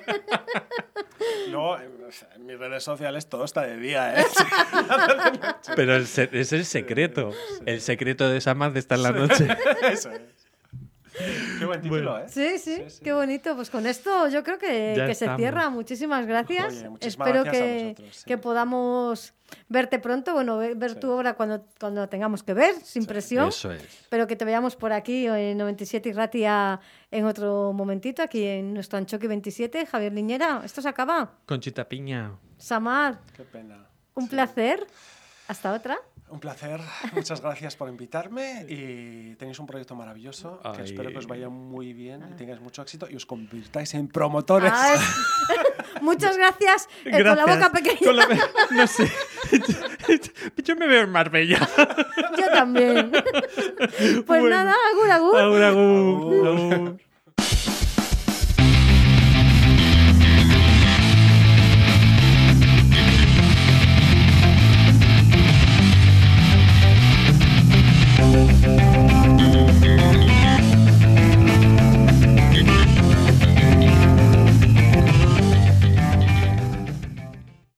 Luego, en mis redes sociales todo está de día, ¿eh? Pero es el secreto. El secreto de Samar de estar en la noche. Eso es. Qué buen título, ¿eh? Sí, qué bonito. Pues con esto yo creo que Ya se estamos. cierra. Muchísimas gracias. Oye, muchísimas Espero gracias a que, vosotros, sí. que podamos verte pronto, bueno, ver tu obra cuando tengamos que ver, sin presión. Eso es. Pero que te veamos por aquí en 97 y Ratia en otro momentito, aquí en nuestro Anchoqui 27. Javier Liñera, esto se acaba. Conchita Piña. Samar, Qué pena. un placer. Hasta otra. Un placer. Muchas gracias por invitarme y tenéis un proyecto maravilloso que Ay. espero que os vaya muy bien y tengáis mucho éxito y os convirtáis en promotores. Muchas gracias. Con la boca pequeña. No sé. Yo me veo en Marbella. Yo también. Pues Bueno. nada, agur, agur. Agur, agur. Agur.